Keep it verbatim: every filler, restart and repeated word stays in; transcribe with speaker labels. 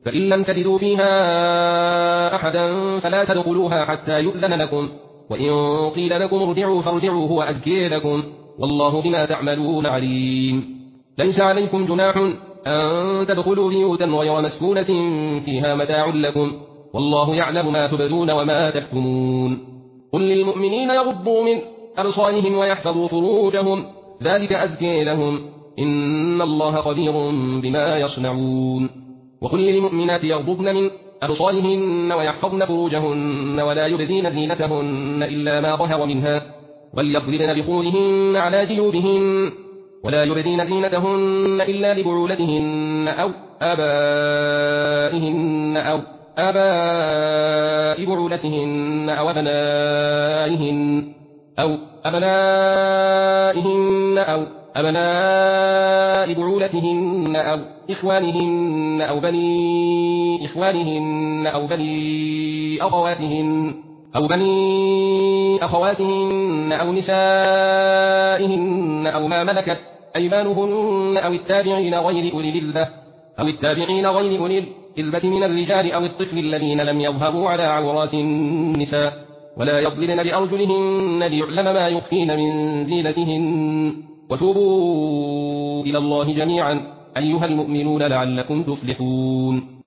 Speaker 1: فإن لم تجدوا فيها أحدا فلا تدخلوها حتى يؤذن لكم، وإن قيل لكم ارجعوا فارجعوا هو أزكي لكم، والله بما تعملون عليم. ليس عليكم جناح أن تدخلوا بيوتا غير مسكونة فيها متاع لكم، والله يعلم ما تبدون وما تكتمون. قل للمؤمنين يغضوا من أبصارهم ويحفظوا فروجهم، ذلك أزكي لهم، إن الله خبير بما يصنعون. وقل للمؤمنات يغضضن من أبصارهن ويحفظن فروجهن ولا يبدين زينتهن إلا ما ظهر منها، وليضربن بخورهن على جيوبهن، ولا يبدين زينتهن إلا لبعولتهن أو آبائهن أو آباء بعولتهن أو أبنائهن أو أبنائهن أو أبناء بعولتهن أو إخوانهن أو بني إخوانهن أو بني أخواتهن أو بني أخواتهن أو نسائهن أو ما ملكت أيمانهن أو التابعين غير أولي الإربة أو التابعين غير أولي الإربة من الرجال أو الطفل الذين لم يظهروا على عورات النساء، ولا يضربن بأرجلهن ليعلم ما يخفين من زينتهن، وتوبوا إلى الله جميعا أيها المؤمنون لعلكم تفلحون.